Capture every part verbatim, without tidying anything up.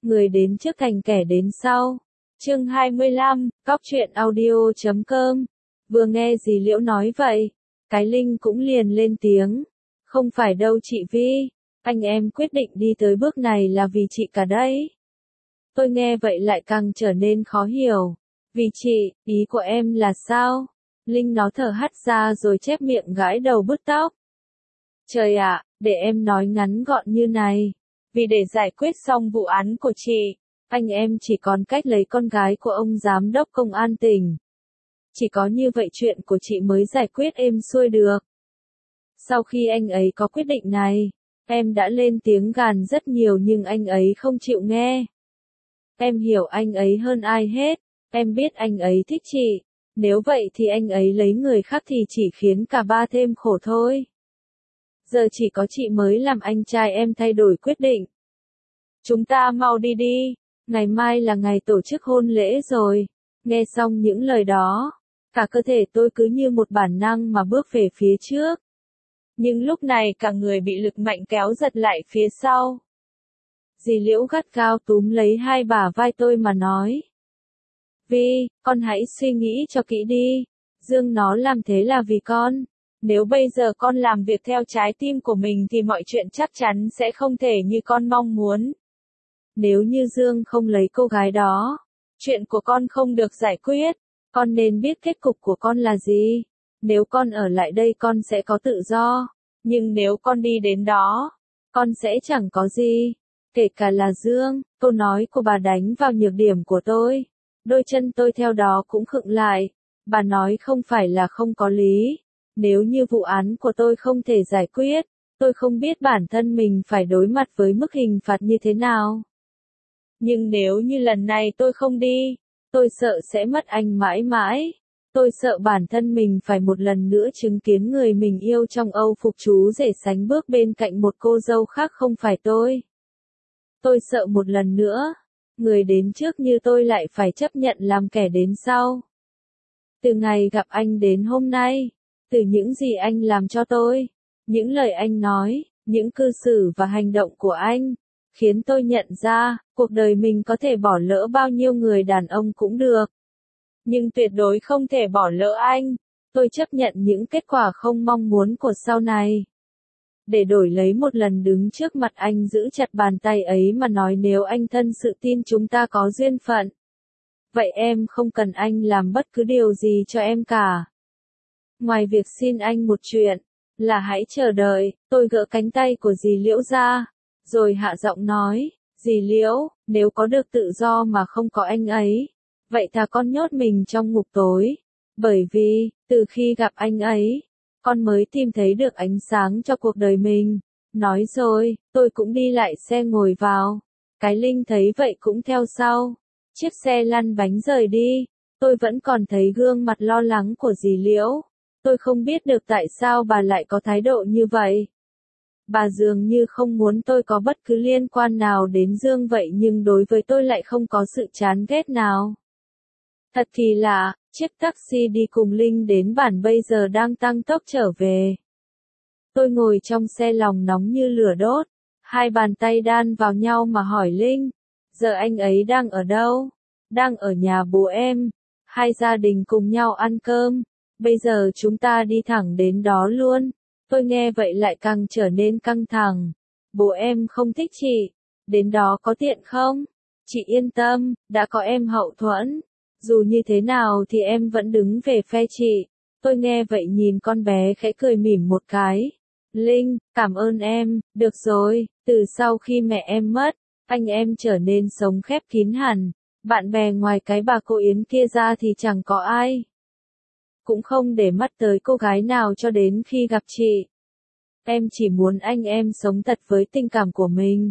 người đến trước thành kẻ đến sau. Chương hai mươi lăm, Cóc truyện audio chấm com. Vừa nghe dì Liễu nói vậy, cái Linh cũng liền lên tiếng. Không phải đâu chị Vi, anh em quyết định đi tới bước này là vì chị cả đấy. Tôi nghe vậy lại càng trở nên khó hiểu. Vì chị, ý của em là sao? Linh nó thở hắt ra rồi chép miệng gãi đầu bứt tóc. Trời ạ, để em nói ngắn gọn như này. Vì để giải quyết xong vụ án của chị, anh em chỉ còn cách lấy con gái của ông giám đốc công an tỉnh. Chỉ có như vậy chuyện của chị mới giải quyết êm xuôi được. Sau khi anh ấy có quyết định này, em đã lên tiếng gàn rất nhiều nhưng anh ấy không chịu nghe. Em hiểu anh ấy hơn ai hết, em biết anh ấy thích chị, nếu vậy thì anh ấy lấy người khác thì chỉ khiến cả ba thêm khổ thôi. Giờ chỉ có chị mới làm anh trai em thay đổi quyết định. Chúng ta mau đi đi, ngày mai là ngày tổ chức hôn lễ rồi. Nghe xong những lời đó, cả cơ thể tôi cứ như một bản năng mà bước về phía trước. Nhưng lúc này cả người bị lực mạnh kéo giật lại phía sau. Dì Liễu gắt gao túm lấy hai bả vai tôi mà nói. Vi, con hãy suy nghĩ cho kỹ đi. Dương nó làm thế là vì con. Nếu bây giờ con làm việc theo trái tim của mình thì mọi chuyện chắc chắn sẽ không thể như con mong muốn. Nếu như Dương không lấy cô gái đó, chuyện của con không được giải quyết, con nên biết kết cục của con là gì. Nếu con ở lại đây con sẽ có tự do, nhưng nếu con đi đến đó, con sẽ chẳng có gì, kể cả là Dương. Câu nói của bà đánh vào nhược điểm của tôi. Đôi chân tôi theo đó cũng khựng lại. Bà nói không phải là không có lý. Nếu như vụ án của tôi không thể giải quyết, tôi không biết bản thân mình phải đối mặt với mức hình phạt như thế nào. Nhưng nếu như lần này tôi không đi, tôi sợ sẽ mất anh mãi mãi. Tôi sợ bản thân mình phải một lần nữa chứng kiến người mình yêu trong Âu phục chú rể sánh bước bên cạnh một cô dâu khác không phải tôi. Tôi sợ một lần nữa, người đến trước như tôi lại phải chấp nhận làm kẻ đến sau. Từ ngày gặp anh đến hôm nay, từ những gì anh làm cho tôi, những lời anh nói, những cư xử và hành động của anh, khiến tôi nhận ra, cuộc đời mình có thể bỏ lỡ bao nhiêu người đàn ông cũng được. Nhưng tuyệt đối không thể bỏ lỡ anh. Tôi chấp nhận những kết quả không mong muốn của sau này. Để đổi lấy một lần đứng trước mặt anh giữ chặt bàn tay ấy mà nói nếu anh thân sự tin chúng ta có duyên phận. Vậy em không cần anh làm bất cứ điều gì cho em cả. Ngoài việc xin anh một chuyện, là hãy chờ đợi. Tôi gỡ cánh tay của dì Liễu ra, rồi hạ giọng nói, dì Liễu, nếu có được tự do mà không có anh ấy, vậy thà con nhốt mình trong ngục tối. Bởi vì, từ khi gặp anh ấy, con mới tìm thấy được ánh sáng cho cuộc đời mình. Nói rồi, tôi cũng đi lại xe ngồi vào. Cái Linh thấy vậy cũng theo sau. Chiếc xe lăn bánh rời đi. Tôi vẫn còn thấy gương mặt lo lắng của dì Liễu. Tôi không biết được tại sao bà lại có thái độ như vậy. Bà dường như không muốn tôi có bất cứ liên quan nào đến Dương vậy nhưng đối với tôi lại không có sự chán ghét nào. Thật kỳ lạ, chiếc taxi đi cùng Linh đến bản bây giờ đang tăng tốc trở về. Tôi ngồi trong xe lòng nóng như lửa đốt, hai bàn tay đan vào nhau mà hỏi Linh, giờ anh ấy đang ở đâu? Đang ở nhà bố em, hai gia đình cùng nhau ăn cơm, bây giờ chúng ta đi thẳng đến đó luôn. Tôi nghe vậy lại càng trở nên căng thẳng. Bố em không thích chị, đến đó có tiện không? Chị yên tâm, đã có em hậu thuẫn. Dù như thế nào thì em vẫn đứng về phe chị. Tôi nghe vậy nhìn con bé khẽ cười mỉm một cái. Linh, cảm ơn em, được rồi, từ sau khi mẹ em mất, anh em trở nên sống khép kín hẳn. Bạn bè ngoài cái bà cô Yến kia ra thì chẳng có ai. Cũng không để mắt tới cô gái nào cho đến khi gặp chị. Em chỉ muốn anh em sống thật với tình cảm của mình.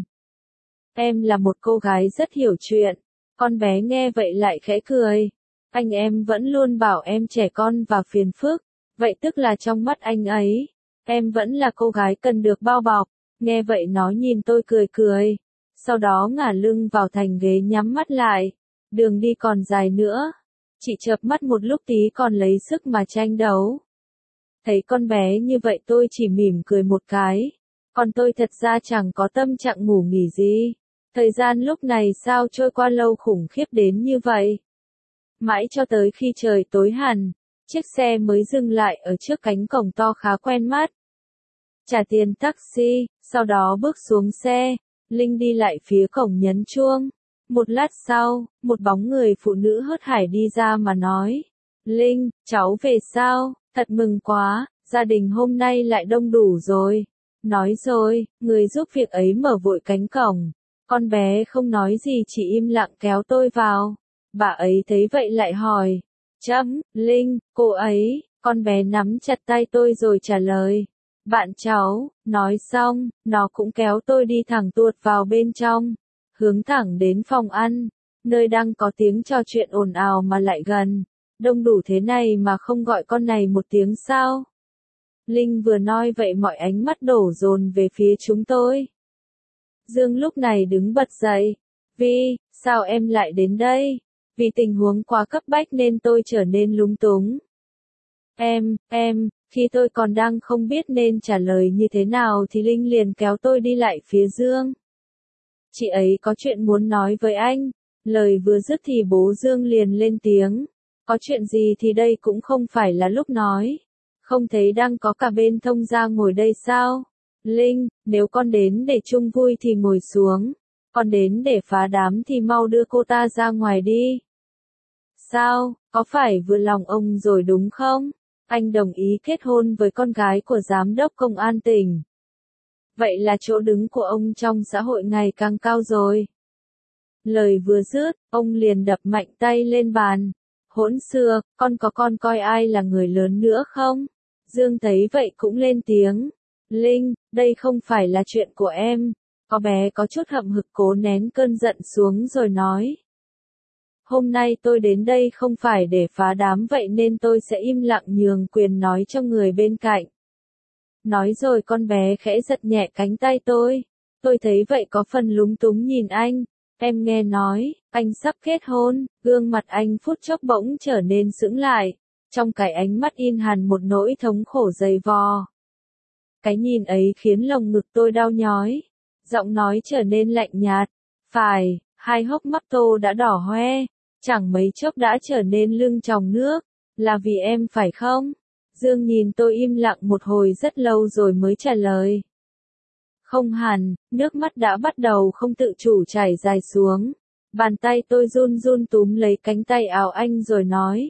Em là một cô gái rất hiểu chuyện. Con bé nghe vậy lại khẽ cười. Anh em vẫn luôn bảo em trẻ con và phiền phức. Vậy tức là trong mắt anh ấy, em vẫn là cô gái cần được bao bọc. Nghe vậy nó nhìn tôi cười cười. Sau đó ngả lưng vào thành ghế nhắm mắt lại. Đường đi còn dài nữa. Chị chợp mắt một lúc tí còn lấy sức mà tranh đấu. Thấy con bé như vậy tôi chỉ mỉm cười một cái. Còn tôi thật ra chẳng có tâm trạng ngủ nghỉ gì. Thời gian lúc này sao trôi qua lâu khủng khiếp đến như vậy? Mãi cho tới khi trời tối hẳn, chiếc xe mới dừng lại ở trước cánh cổng to khá quen mắt. Trả tiền taxi, sau đó bước xuống xe, Linh đi lại phía cổng nhấn chuông. Một lát sau, một bóng người phụ nữ hớt hải đi ra mà nói. Linh, cháu về sao? Thật mừng quá, gia đình hôm nay lại đông đủ rồi. Nói rồi, người giúp việc ấy mở vội cánh cổng. Con bé không nói gì chỉ im lặng kéo tôi vào. Bà ấy thấy vậy lại hỏi. Chấm, Linh, cô ấy, con bé nắm chặt tay tôi rồi trả lời. Bạn cháu, nói xong, nó cũng kéo tôi đi thẳng tuột vào bên trong. Hướng thẳng đến phòng ăn, nơi đang có tiếng trò chuyện ồn ào mà lại gần. Đông đủ thế này mà không gọi con này một tiếng sao? Linh vừa nói vậy mọi ánh mắt đổ dồn về phía chúng tôi. Dương lúc này đứng bật dậy. Vi, sao em lại đến đây? Vì tình huống quá cấp bách nên tôi trở nên lúng túng. Em, em, khi tôi còn đang không biết nên trả lời như thế nào thì Linh liền kéo tôi đi lại phía Dương. Chị ấy có chuyện muốn nói với anh. Lời vừa dứt thì bố Dương liền lên tiếng. Có chuyện gì thì đây cũng không phải là lúc nói. Không thấy đang có cả bên thông gia ngồi đây sao? Linh, nếu con đến để chung vui thì ngồi xuống. Con đến để phá đám thì mau đưa cô ta ra ngoài đi. Sao, có phải vừa lòng ông rồi đúng không? Anh đồng ý kết hôn với con gái của giám đốc công an tỉnh. Vậy là chỗ đứng của ông trong xã hội ngày càng cao rồi. Lời vừa dứt, ông liền đập mạnh tay lên bàn. Hỗn xược, con có con coi ai là người lớn nữa không? Dương thấy vậy cũng lên tiếng. Linh, đây không phải là chuyện của em. Có bé có chút hậm hực cố nén cơn giận xuống rồi nói. Hôm nay tôi đến đây không phải để phá đám vậy nên tôi sẽ im lặng nhường quyền nói cho người bên cạnh. Nói rồi con bé khẽ giật nhẹ cánh tay tôi. Tôi thấy vậy có phần lúng túng nhìn anh. Em nghe nói, anh sắp kết hôn, gương mặt anh phút chốc bỗng trở nên sững lại. Trong cái ánh mắt in hằn một nỗi thống khổ dày vò. Cái nhìn ấy khiến lồng ngực tôi đau nhói. Giọng nói trở nên lạnh nhạt. Phải, hai hốc mắt Tô đã đỏ hoe. Chẳng mấy chốc đã trở nên lưng tròng nước. Là vì em phải không? Dương nhìn tôi im lặng một hồi rất lâu rồi mới trả lời. Không hẳn, nước mắt đã bắt đầu không tự chủ chảy dài xuống. Bàn tay tôi run run túm lấy cánh tay áo anh rồi nói.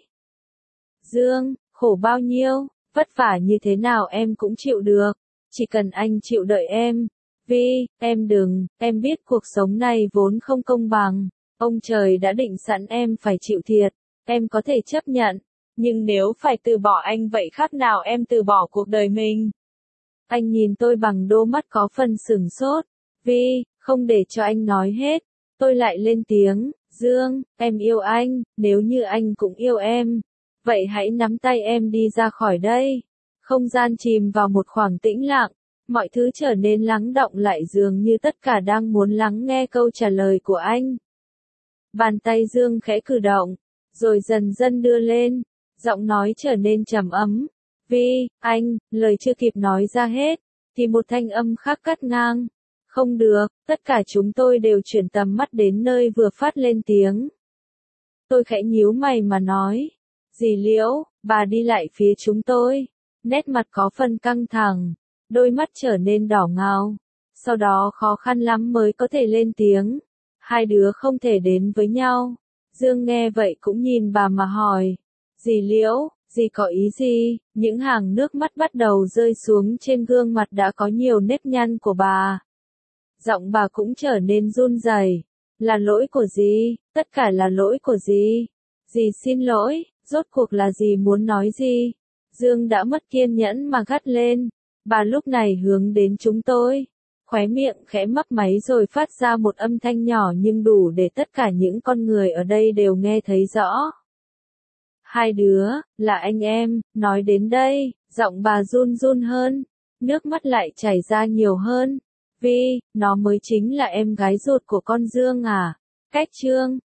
Dương, khổ bao nhiêu, vất vả như thế nào em cũng chịu được. Chỉ cần anh chịu đợi em. Vi, em đừng, em biết cuộc sống này vốn không công bằng. Ông trời đã định sẵn em phải chịu thiệt. Em có thể chấp nhận. Nhưng nếu phải từ bỏ anh vậy khác nào em từ bỏ cuộc đời mình. Anh nhìn tôi bằng đôi mắt có phần sửng sốt. Vi, không để cho anh nói hết. Tôi lại lên tiếng. Dương, em yêu anh, nếu như anh cũng yêu em. Vậy hãy nắm tay em đi ra khỏi đây. Không gian chìm vào một khoảng tĩnh lặng. Mọi thứ trở nên lắng đọng lại dường như tất cả đang muốn lắng nghe câu trả lời của anh. Bàn tay Dương khẽ cử động. Rồi dần dần đưa lên. Giọng nói trở nên trầm ấm. Vi, anh, lời chưa kịp nói ra hết. Thì một thanh âm khác cắt ngang. Không được, tất cả chúng tôi đều chuyển tầm mắt đến nơi vừa phát lên tiếng. Tôi khẽ nhíu mày mà nói. Dì Liễu, bà đi lại phía chúng tôi. Nét mặt có phần căng thẳng. Đôi mắt trở nên đỏ ngầu. Sau đó khó khăn lắm mới có thể lên tiếng. Hai đứa không thể đến với nhau. Dương nghe vậy cũng nhìn bà mà hỏi. Dì Liễu, dì có ý gì? Những hàng nước mắt bắt đầu rơi xuống trên gương mặt đã có nhiều nếp nhăn của bà. Giọng bà cũng trở nên run rẩy. Là lỗi của dì, tất cả là lỗi của dì. Dì xin lỗi, rốt cuộc là dì muốn nói gì? Dương đã mất kiên nhẫn mà gắt lên. Bà lúc này hướng đến chúng tôi. Khóe miệng khẽ mấp máy rồi phát ra một âm thanh nhỏ nhưng đủ để tất cả những con người ở đây đều nghe thấy rõ. Hai đứa, là anh em, nói đến đây, giọng bà run run hơn. Nước mắt lại chảy ra nhiều hơn. Vi, nó mới chính là em gái ruột của con Dương à? Cách Trương,